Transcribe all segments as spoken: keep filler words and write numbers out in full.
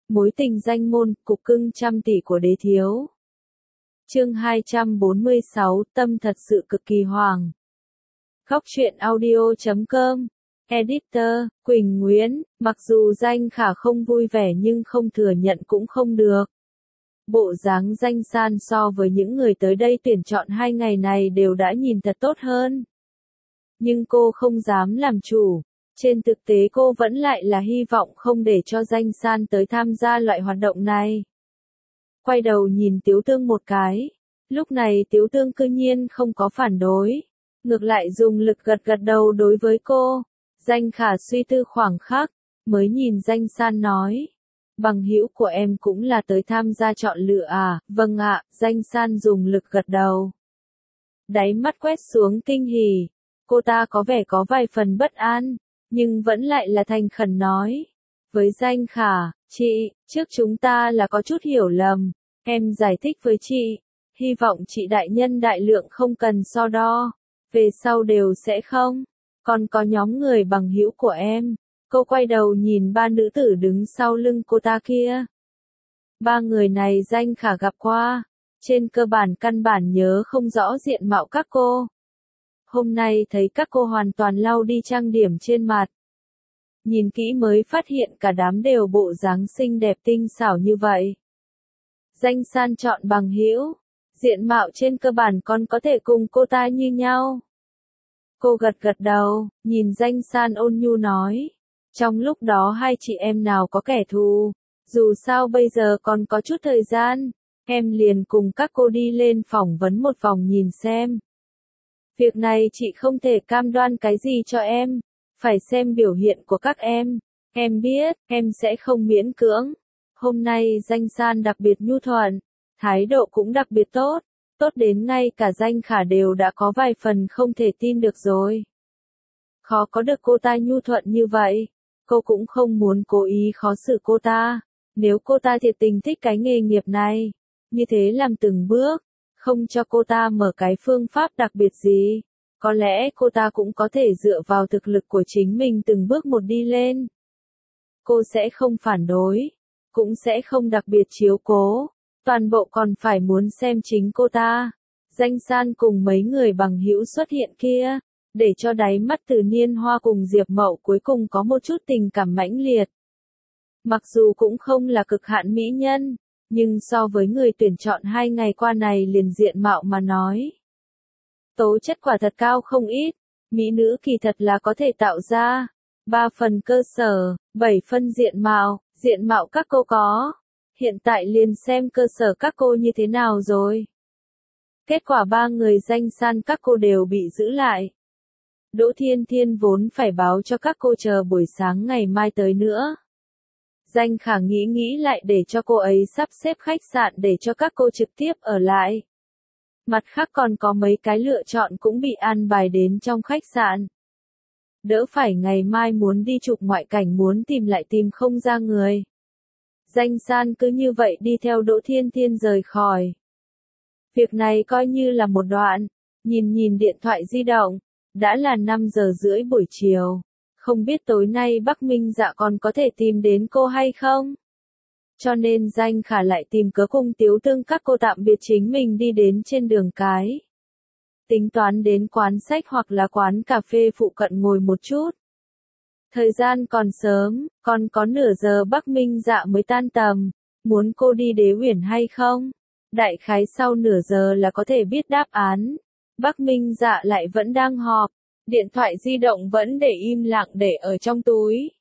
Mối tình danh môn, cục cưng trăm tỷ của đế thiếu. Chương hai trăm bốn mươi sáu, tâm thật sự cực kỳ hoàng. Góc truyện audio chấm com. Editor, Quỳnh Nguyễn, mặc dù Danh Khả không vui vẻ nhưng không thừa nhận cũng không được. Bộ dáng Danh San so với những người tới đây tuyển chọn hai ngày này đều đã nhìn thật tốt hơn. Nhưng cô không dám làm chủ. Trên thực tế cô vẫn lại là hy vọng không để cho Danh San tới tham gia loại hoạt động này. Quay đầu nhìn Tiếu Tương một cái. Lúc này Tiếu Tương cư nhiên không có phản đối. Ngược lại dùng lực gật gật đầu đối với cô. Danh Khả suy tư khoảng khắc, mới nhìn Danh San nói. Bằng hữu của em cũng là tới tham gia chọn lựa à? Vâng ạ, Danh San dùng lực gật đầu. Đáy mắt quét xuống kinh hỉ. Cô ta có vẻ có vài phần bất an, nhưng vẫn lại là thành khẩn nói. Với Danh Khả, chị, trước chúng ta là có chút hiểu lầm. Em giải thích với chị. Hy vọng chị đại nhân đại lượng không cần so đo. Về sau đều sẽ không. Còn có nhóm người bằng hữu của em. Cô quay đầu nhìn ba nữ tử đứng sau lưng cô ta kia. Ba người này Danh Khả gặp qua. Trên cơ bản căn bản nhớ không rõ diện mạo các cô. Hôm nay thấy các cô hoàn toàn lau đi trang điểm trên mặt. Nhìn kỹ mới phát hiện cả đám đều bộ dáng xinh đẹp tinh xảo như vậy. Danh San chọn bằng hữu. Diện mạo trên cơ bản còn có thể cùng cô ta như nhau. Cô gật gật đầu, nhìn Danh San ôn nhu nói. Trong lúc đó hai chị em nào có kẻ thù. Dù sao bây giờ còn có chút thời gian. Em liền cùng các cô đi lên phỏng vấn một vòng nhìn xem. Việc này chị không thể cam đoan cái gì cho em. Phải xem biểu hiện của các em. Em biết, em sẽ không miễn cưỡng. Hôm nay Danh San đặc biệt nhu thuận. Thái độ cũng đặc biệt tốt. Tốt đến ngay cả Danh Khả đều đã có vài phần không thể tin được rồi. Khó có được cô ta nhu thuận như vậy. Cô cũng không muốn cố ý khó xử cô ta. Nếu cô ta thiệt tình thích cái nghề nghiệp này. Như thế làm từng bước. Không cho cô ta mở cái phương pháp đặc biệt gì. Có lẽ cô ta cũng có thể dựa vào thực lực của chính mình từng bước một đi lên. Cô sẽ không phản đối. Cũng sẽ không đặc biệt chiếu cố. Toàn bộ còn phải muốn xem chính cô ta. Danh San cùng mấy người bằng hữu xuất hiện kia. Để cho đáy mắt Từ Niên Hoa cùng Diệp Mậu cuối cùng có một chút tình cảm mãnh liệt. Mặc dù cũng không là cực hạn mỹ nhân. Nhưng so với người tuyển chọn hai ngày qua này liền diện mạo mà nói. Tố chất quả thật cao không ít. Mỹ nữ kỳ thật là có thể tạo ra. Ba phần cơ sở, bảy phân diện mạo. Diện mạo các cô có. Hiện tại liền xem cơ sở các cô như thế nào rồi. Kết quả ba người Danh San các cô đều bị giữ lại. Đỗ Thiên Thiên vốn phải báo cho các cô chờ buổi sáng ngày mai tới nữa. Danh Khả nghĩ nghĩ lại để cho cô ấy sắp xếp khách sạn để cho các cô trực tiếp ở lại. Mặt khác còn có mấy cái lựa chọn cũng bị an bài đến trong khách sạn. Đỡ phải ngày mai muốn đi chụp ngoại cảnh muốn tìm lại tìm không ra người. Danh San cứ như vậy đi theo Đỗ Thiên Thiên rời khỏi. Việc này coi như là một đoạn. Nhìn nhìn điện thoại di động. Đã là năm giờ rưỡi buổi chiều. Không biết tối nay Bắc Minh Dạ còn có thể tìm đến cô hay không? Cho nên Danh Khả lại tìm cớ cùng Tiếu Tương các cô tạm biệt chính mình đi đến trên đường cái. Tính toán đến quán sách hoặc là quán cà phê phụ cận ngồi một chút. Thời gian còn sớm, còn có nửa giờ Bắc Minh Dạ mới tan tầm. Muốn cô đi Đế Uyển hay không? Đại khái sau nửa giờ là có thể biết đáp án. Bắc Minh Dạ lại vẫn đang họp. Điện thoại di động vẫn để im lặng để ở trong túi.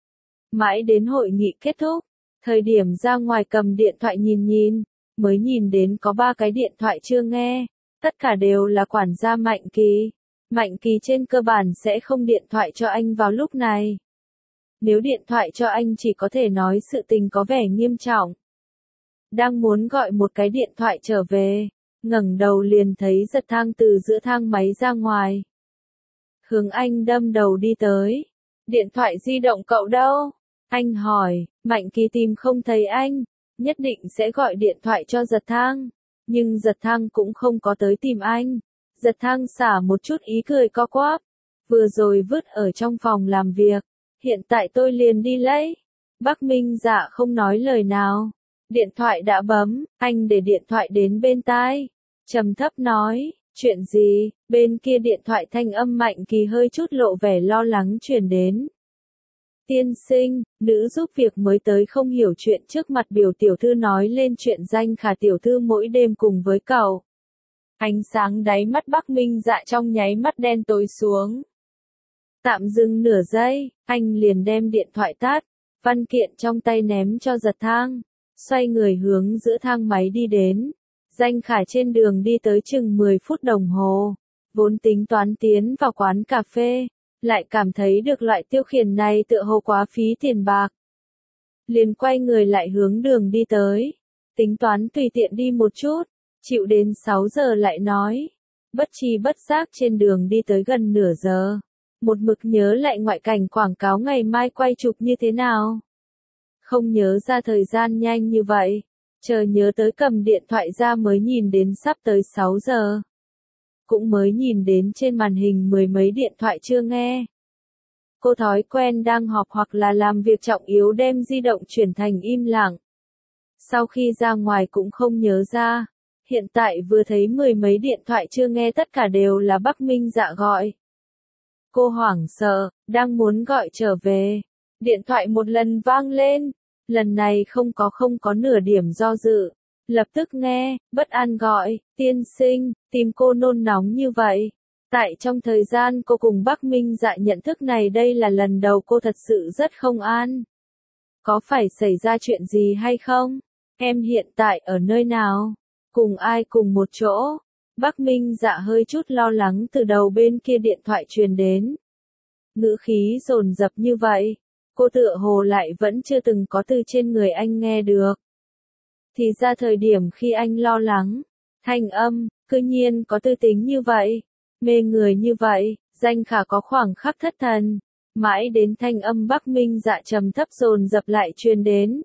Mãi đến hội nghị kết thúc. Thời điểm ra ngoài cầm điện thoại nhìn nhìn. Mới nhìn đến có ba cái điện thoại chưa nghe. Tất cả đều là quản gia Mạnh Kỳ. Mạnh Kỳ trên cơ bản sẽ không điện thoại cho anh vào lúc này. Nếu điện thoại cho anh chỉ có thể nói sự tình có vẻ nghiêm trọng. Đang muốn gọi một cái điện thoại trở về. Ngẩng đầu liền thấy Giật Thang từ giữa thang máy ra ngoài. Hướng anh đâm đầu đi tới. Điện thoại di động cậu đâu? Anh hỏi, Mạnh Kỳ tìm không thấy anh. Nhất định sẽ gọi điện thoại cho Giật Thang. Nhưng Giật Thang cũng không có tới tìm anh. Giật Thang xả một chút ý cười co quắp. Vừa rồi vứt ở trong phòng làm việc. Hiện tại tôi liền đi lấy. Bắc Minh Dạ không nói lời nào. Điện thoại đã bấm, anh để điện thoại đến bên tai. Trầm thấp nói, chuyện gì? Bên kia điện thoại thanh âm Mạnh Kỳ hơi chút lộ vẻ lo lắng truyền đến. Tiên sinh, nữ giúp việc mới tới không hiểu chuyện trước mặt biểu tiểu thư nói lên chuyện Danh Khả tiểu thư mỗi đêm cùng với cậu. Ánh sáng đáy mắt Bắc Minh Dạ trong nháy mắt đen tối xuống. Tạm dừng nửa giây, anh liền đem điện thoại tắt, văn kiện trong tay ném cho giật thang, xoay người hướng giữa thang máy đi đến. Danh Khả trên đường đi tới chừng mười phút đồng hồ, vốn tính toán tiến vào quán cà phê, lại cảm thấy được loại tiêu khiển này tựa hồ quá phí tiền bạc. Liền quay người lại hướng đường đi tới, tính toán tùy tiện đi một chút, chịu đến sáu giờ lại nói. Bất tri bất giác trên đường đi tới gần nửa giờ, một mực nhớ lại ngoại cảnh quảng cáo ngày mai quay chụp như thế nào. Không nhớ ra thời gian nhanh như vậy, chờ nhớ tới cầm điện thoại ra mới nhìn đến sắp tới sáu giờ. Cũng mới nhìn đến trên màn hình mười mấy điện thoại chưa nghe. Cô thói quen đang họp hoặc là làm việc trọng yếu đem di động chuyển thành im lặng. Sau khi ra ngoài cũng không nhớ ra, hiện tại vừa thấy mười mấy điện thoại chưa nghe tất cả đều là Bắc Minh Dạ gọi. Cô hoảng sợ, đang muốn gọi trở về. Điện thoại một lần vang lên, lần này không có không có nửa điểm do dự. Lập tức nghe, bất an gọi, tiên sinh, tìm cô nôn nóng như vậy. Tại trong thời gian cô cùng Bắc Minh Dạ nhận thức này đây là lần đầu cô thật sự rất không an. Có phải xảy ra chuyện gì hay không? Em hiện tại ở nơi nào? Cùng ai cùng một chỗ? Bắc Minh Dạ hơi chút lo lắng từ đầu bên kia điện thoại truyền đến. Ngữ khí dồn dập như vậy, cô tựa hồ lại vẫn chưa từng có từ trên người anh nghe được. Thì ra thời điểm khi anh lo lắng, thanh âm, cư nhiên có tư tính như vậy, mê người như vậy, Danh Khả có khoảng khắc thất thần, mãi đến thanh âm Bắc Minh Dạ trầm thấp dồn dập lại truyền đến.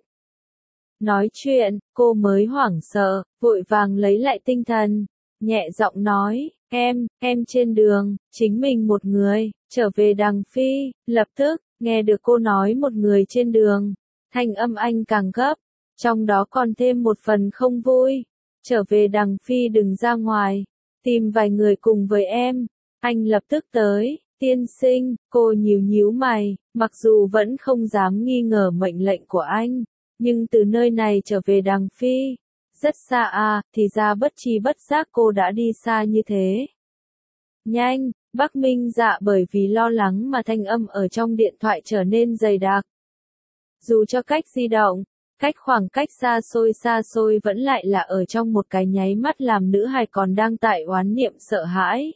Nói chuyện, cô mới hoảng sợ, vội vàng lấy lại tinh thần, nhẹ giọng nói, em, em trên đường, chính mình một người, trở về Đằng Phi, lập tức, nghe được cô nói một người trên đường, thanh âm anh càng gấp. Trong đó còn thêm một phần không vui. Trở về Đằng Phi đừng ra ngoài. Tìm vài người cùng với em. Anh lập tức tới. Tiên sinh, cô nhíu nhíu mày. Mặc dù vẫn không dám nghi ngờ mệnh lệnh của anh. Nhưng từ nơi này trở về Đằng Phi. Rất xa à, thì ra bất tri bất giác cô đã đi xa như thế. Nhanh, Bắc Minh Dạ bởi vì lo lắng mà thanh âm ở trong điện thoại trở nên dày đặc. Dù cho cách di động, cách khoảng cách xa xôi xa xôi vẫn lại là ở trong một cái nháy mắt làm nữ hài còn đang tại oán niệm sợ hãi.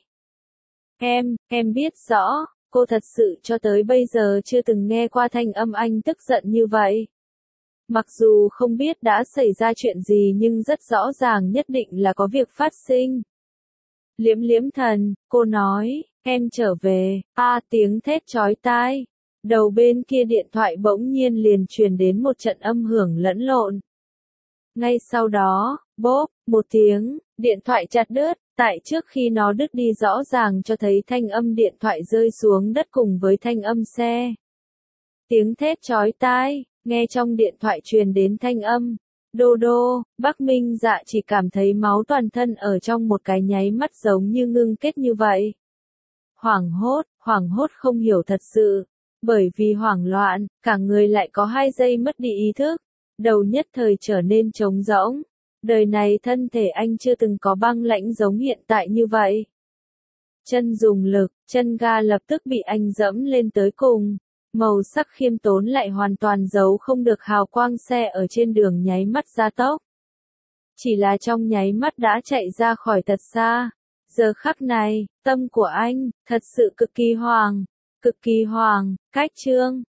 Em, em biết rõ, cô thật sự cho tới bây giờ chưa từng nghe qua thanh âm anh tức giận như vậy. Mặc dù không biết đã xảy ra chuyện gì nhưng rất rõ ràng nhất định là có việc phát sinh. Liễm liễm thần, cô nói, em trở về, a à, tiếng thét chói tai. Đầu bên kia điện thoại bỗng nhiên liền truyền đến một trận âm hưởng lẫn lộn. Ngay sau đó, bốp, một tiếng, điện thoại chặt đứt, tại trước khi nó đứt đi rõ ràng cho thấy thanh âm điện thoại rơi xuống đất cùng với thanh âm xe. Tiếng thét chói tai, nghe trong điện thoại truyền đến thanh âm. Đô đô, Bắc Minh Dạ chỉ cảm thấy máu toàn thân ở trong một cái nháy mắt giống như ngưng kết như vậy. Hoảng hốt, hoảng hốt không hiểu thật sự. Bởi vì hoảng loạn, cả người lại có hai giây mất đi ý thức, đầu nhất thời trở nên trống rỗng. Đời này thân thể anh chưa từng có băng lãnh giống hiện tại như vậy. Chân dùng lực, chân ga lập tức bị anh dẫm lên tới cùng. Màu sắc khiêm tốn lại hoàn toàn giấu không được hào quang xe ở trên đường nháy mắt gia tốc. Chỉ là trong nháy mắt đã chạy ra khỏi thật xa. Giờ khắc này, tâm của anh, thật sự cực kỳ hoàng. Cực kỳ hoàng, cách chương,